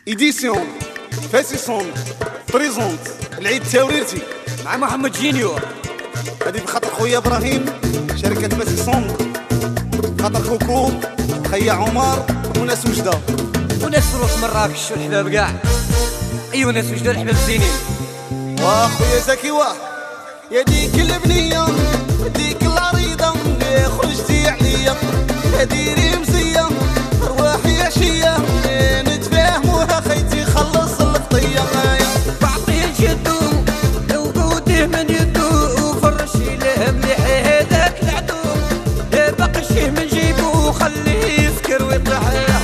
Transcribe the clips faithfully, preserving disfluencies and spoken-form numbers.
إديسيون فاسيسون بريزونت العيد التوريرتي مع محمد جينيور. هذه بخاطر خويا إبراهيم شركة فاسيسون، خاطر كوكو خيا عمر وناس وجدة وناس روح مراكش والحباب كاع. ايوا ناس وجدة الحباب زينين. واخويا زكي واه يا ديك البنية ديك العريضة يا خرجتي عليا يا ديري مزية رواحي عشية نتفاهموها خيتي خلص القضية. بعطيه جدو وقوده من يدو وفرشي له مليح هذاك العدو بقشيه من جيبو وخليه يسكر ويطلع.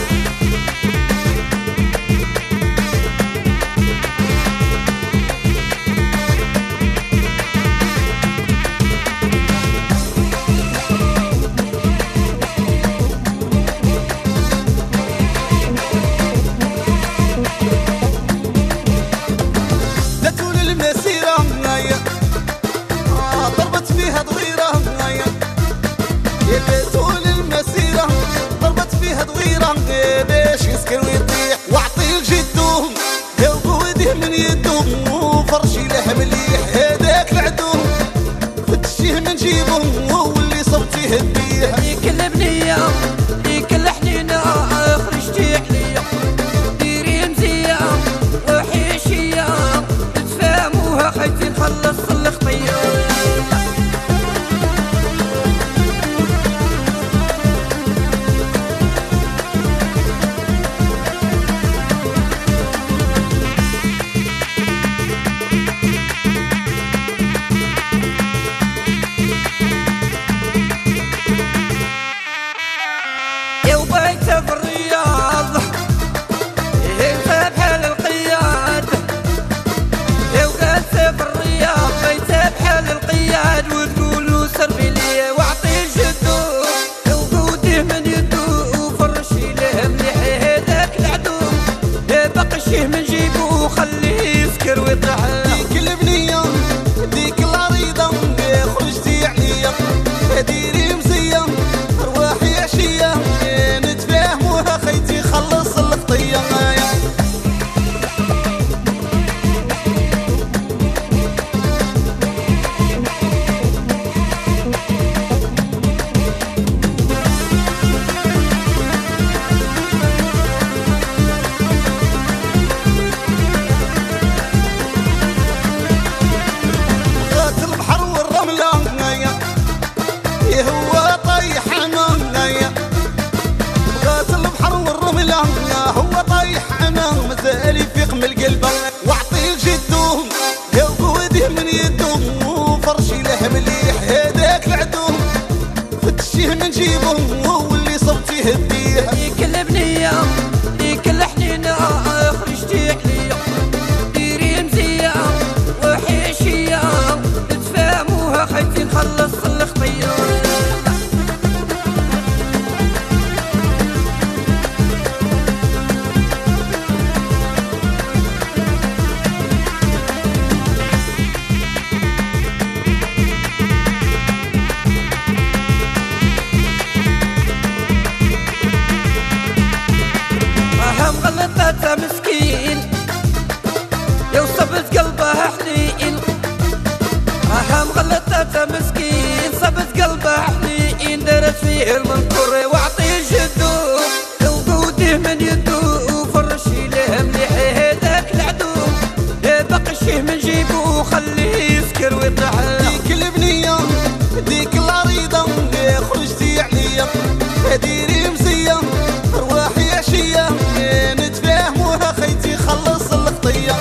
طول المسيرة ضربت فيها ضغيرة باش يسكر ويطيح وعطيه لجدو وقوده من يدو وفرشي له مليح هذاك العدو فتشيه من جيبه واللي صبتيه بيه. ديك البنية ديك الحنينة خرجتي عليا ديري مزية روحي شية تفهموها خيتي نخلص الخطية. في الرياض انت بحال القياد وقالت في الرياض بيت بحال القياد وتقولوا سربي لي واعطيه جدو وقوده من يدو وفرشي له مليح هذاك العدو بقشيه من جيبو وخليه يسكر ويطلع. ديك البنية ديك العريضة خرجتي عليا ديري مزية رواحي عشية خيتي خلص القضية. بغات البحر والرملة هو طايح عنايا بغات البحر والرملة هو طايح انا مازال يفيق من القلب واعطيه لجدو يا وقوده من يدو وفرشي له مليح هذاك العدو فتشيه من جيبه واللي صبتيه بيه. ديك البنية ديك الحنينة خرجتي عليا ديري مزية روحي عشية تفهموها خيتي نخلص الخطية. غلطتها مسكين يا وصبت قلبها حنين اهم غلطتها مسكين صبت قلبها حنين درت فيه المنكر واعطيه جدو وقوده من يدو وفرشي له مليح هذاك العدو بقشيه من جيبو وخليه يسكر ويطلع. ديك البنية ديك العريضة خرجتي عليا ديري مزية رواحي عشية نتفاهموها خيتي خلص القضية.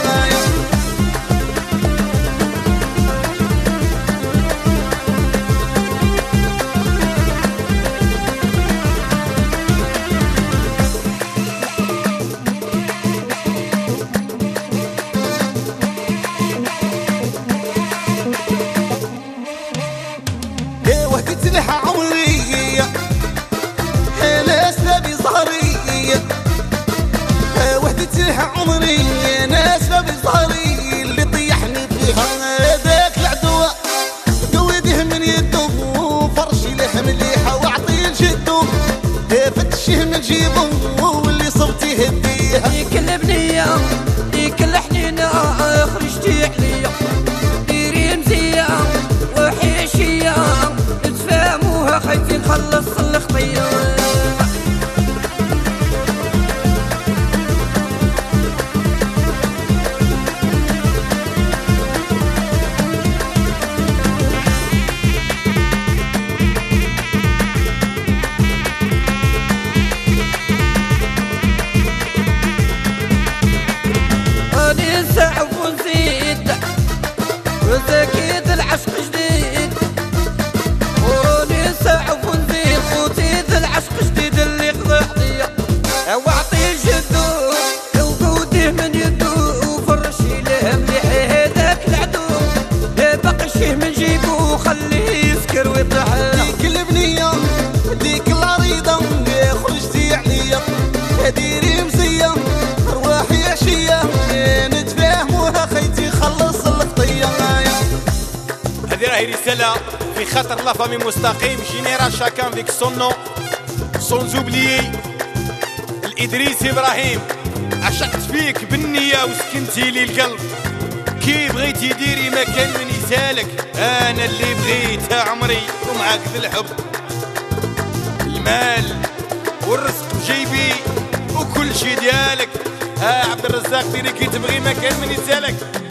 يا وهدت لها عمري ناس نبي ظهري وهدت لها عمري ناس نبي ظهري اللي طيحني فيها هذاك العدو قوده من يدو فرشي له مليحة واعطيه لجدو فتشيه من جيبه واللي صوتي هديه. هذيك البنية عليا ديري مزيان وحيشية نتفاهموها خيتي نخلص الخطية نسعف ونزيد وزكيد العشق جديد وروني نسعف ونزيد خوتي العشق جديد اللي قضى عطية واعطي جدو وقوده من يدو وفرشي له مليح هذاك العدو بقشيه من جيبو خليه يسكر ويطيح ديك البنية ديك العريضة خرجتي عليا ديري مزية رواحي عشية نتفاهموها خيتي خلص الخطية. هذه راهي رسالة في خاطر لا فامي مستقيم جينيرال شاكان فيك سون نو سون زوبليي الإدريس إبراهيم عشقت فيك بالنية وسكنتي لي القلب كي بغيتي ديري مكان من يسالك أنا اللي بغيت عمري ومعاك ذا الحب المال والرزق بجيبي وكل شي ديالك ها عبد الرزاق ديري كي تبغي مكان من يسالك